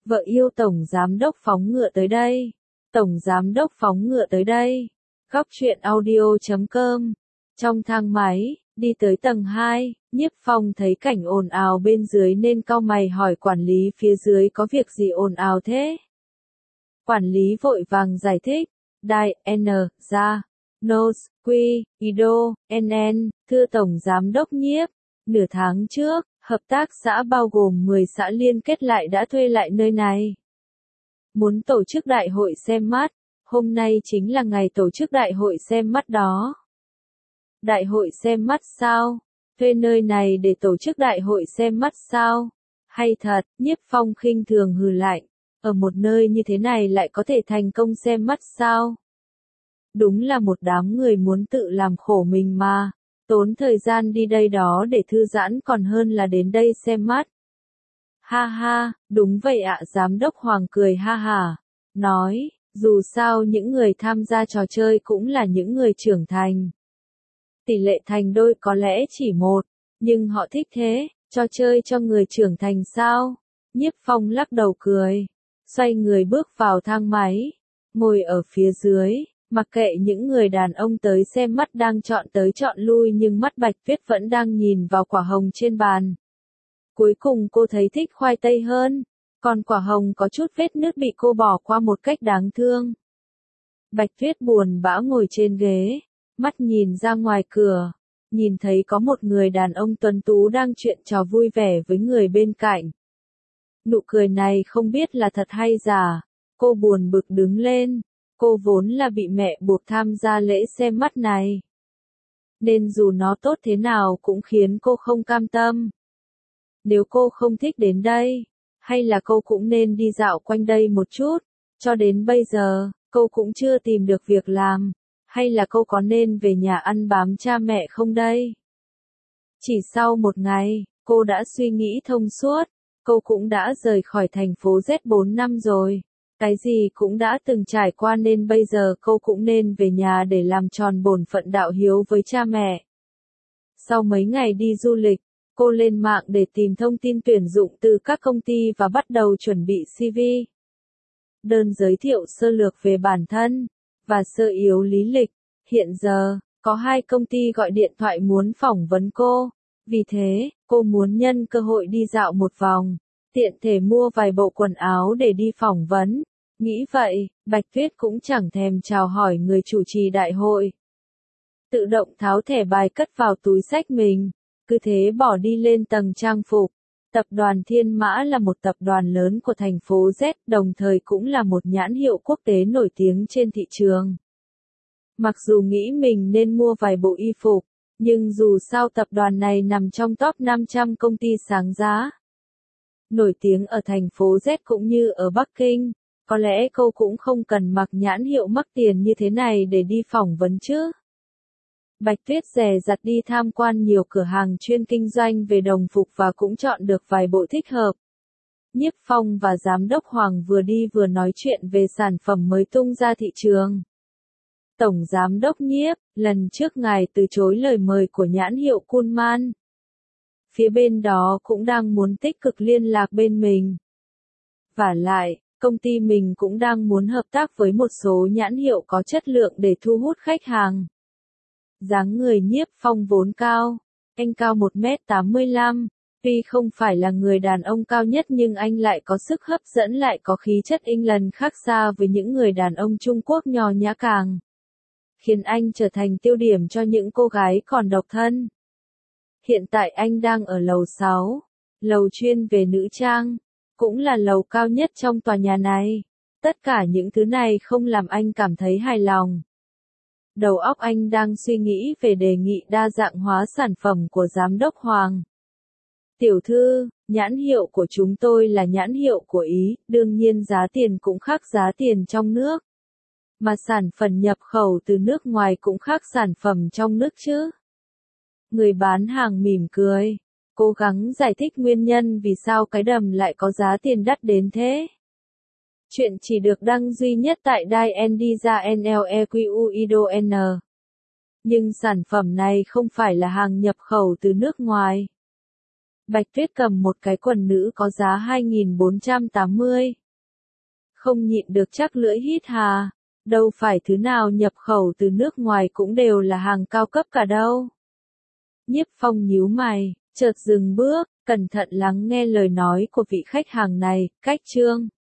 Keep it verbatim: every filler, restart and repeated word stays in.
Vợ yêu Tổng Giám đốc phóng ngựa tới đây. Tổng Giám đốc phóng ngựa tới đây. Góc truyện audio chấm com. Trong thang máy, đi tới tầng hai, Nhiếp Phong thấy cảnh ồn ào bên dưới nên cau mày hỏi quản lý phía dưới có việc gì ồn ào thế. Quản lý vội vàng giải thích. Đài N, ra, Nos, Quy, Ido, N N, thưa Tổng Giám đốc Nhiếp. Nửa tháng trước, hợp tác xã bao gồm mười xã liên kết lại đã thuê lại nơi này. Muốn tổ chức đại hội xem mắt, hôm nay chính là ngày tổ chức đại hội xem mắt đó. Đại hội xem mắt sao? Thuê nơi này để tổ chức đại hội xem mắt sao? Hay thật, Nhiếp Phong khinh thường hừ lạnh. Ở một nơi như thế này lại có thể thành công xem mắt sao? Đúng là một đám người muốn tự làm khổ mình mà. Tốn thời gian đi đây đó để thư giãn còn hơn là đến đây xem mắt. Ha ha, đúng vậy ạ. Giám đốc Hoàng cười ha hả. Nói, dù sao những người tham gia trò chơi cũng là những người trưởng thành. Tỷ lệ thành đôi có lẽ chỉ một, nhưng họ thích thế, trò chơi cho người trưởng thành sao? Nhiếp Phong lắc đầu cười, xoay người bước vào thang máy, ngồi ở phía dưới. Mặc kệ những người đàn ông tới xem mắt đang chọn tới chọn lui nhưng mắt Bạch Tuyết vẫn đang nhìn vào quả hồng trên bàn. Cuối cùng cô thấy thích khoai tây hơn, còn quả hồng có chút vết nứt bị cô bỏ qua một cách đáng thương. Bạch Tuyết buồn bã ngồi trên ghế, mắt nhìn ra ngoài cửa, nhìn thấy có một người đàn ông tuấn tú đang chuyện trò vui vẻ với người bên cạnh. Nụ cười này không biết là thật hay giả, cô buồn bực đứng lên. Cô vốn là bị mẹ buộc tham gia lễ xem mắt này. Nên dù nó tốt thế nào cũng khiến cô không cam tâm. Nếu cô không thích đến đây, hay là cô cũng nên đi dạo quanh đây một chút. Cho đến bây giờ, cô cũng chưa tìm được việc làm. Hay là cô có nên về nhà ăn bám cha mẹ không đây? Chỉ sau một ngày, cô đã suy nghĩ thông suốt. Cô cũng đã rời khỏi thành phố Z bốn năm rồi. Cái gì cũng đã từng trải qua nên bây giờ cô cũng nên về nhà để làm tròn bổn phận đạo hiếu với cha mẹ. Sau mấy ngày đi du lịch, cô lên mạng để tìm thông tin tuyển dụng từ các công ty và bắt đầu chuẩn bị xê vê. Đơn giới thiệu sơ lược về bản thân, và sơ yếu lý lịch. Hiện giờ, có hai công ty gọi điện thoại muốn phỏng vấn cô. Vì thế, cô muốn nhân cơ hội đi dạo một vòng. Tiện thể mua vài bộ quần áo để đi phỏng vấn. Nghĩ vậy, Bạch Tuyết cũng chẳng thèm chào hỏi người chủ trì đại hội. Tự động tháo thẻ bài cất vào túi xách mình, cứ thế bỏ đi lên tầng trang phục. Tập đoàn Thiên Mã là một tập đoàn lớn của thành phố Z, đồng thời cũng là một nhãn hiệu quốc tế nổi tiếng trên thị trường. Mặc dù nghĩ mình nên mua vài bộ y phục, nhưng dù sao tập đoàn này nằm trong top năm trăm công ty sáng giá. Nổi tiếng ở thành phố Z cũng như ở Bắc Kinh, có lẽ cô cũng không cần mặc nhãn hiệu mắc tiền như thế này để đi phỏng vấn chứ. Bạch Tuyết dè dặt đi tham quan nhiều cửa hàng chuyên kinh doanh về đồng phục và cũng chọn được vài bộ thích hợp. Nhiếp Phong và Giám đốc Hoàng vừa đi vừa nói chuyện về sản phẩm mới tung ra thị trường. Tổng Giám đốc Nhiếp, lần trước ngài từ chối lời mời của nhãn hiệu Kunman. Phía bên đó cũng đang muốn tích cực liên lạc bên mình. Vả lại, công ty mình cũng đang muốn hợp tác với một số nhãn hiệu có chất lượng để thu hút khách hàng. Dáng người Nhiếp Phong vốn cao, anh cao một mét tám mươi lăm, tuy không phải là người đàn ông cao nhất nhưng anh lại có sức hấp dẫn lại có khí chất England khác xa với những người đàn ông Trung Quốc nho nhã càng. Khiến anh trở thành tiêu điểm cho những cô gái còn độc thân. Hiện tại anh đang ở lầu sáu, lầu chuyên về nữ trang, cũng là lầu cao nhất trong tòa nhà này. Tất cả những thứ này không làm anh cảm thấy hài lòng. Đầu óc anh đang suy nghĩ về đề nghị đa dạng hóa sản phẩm của Giám đốc Hoàng. Tiểu thư, nhãn hiệu của chúng tôi là nhãn hiệu của Ý, đương nhiên giá tiền cũng khác giá tiền trong nước. Mà sản phẩm nhập khẩu từ nước ngoài cũng khác sản phẩm trong nước chứ. Người bán hàng mỉm cười, cố gắng giải thích nguyên nhân vì sao cái đầm lại có giá tiền đắt đến thế. Chuyện chỉ được đăng duy nhất tại Đài Ndiza Nlequido. Nhưng sản phẩm này không phải là hàng nhập khẩu từ nước ngoài. Bạch Tuyết cầm một cái quần nữ có giá hai nghìn bốn trăm tám mươi. Không nhịn được chắc lưỡi hít hà. Đâu phải thứ nào nhập khẩu từ nước ngoài cũng đều là hàng cao cấp cả đâu. Nhiếp Phong nhíu mày, chợt dừng bước, cẩn thận lắng nghe lời nói của vị khách hàng này, cách trương.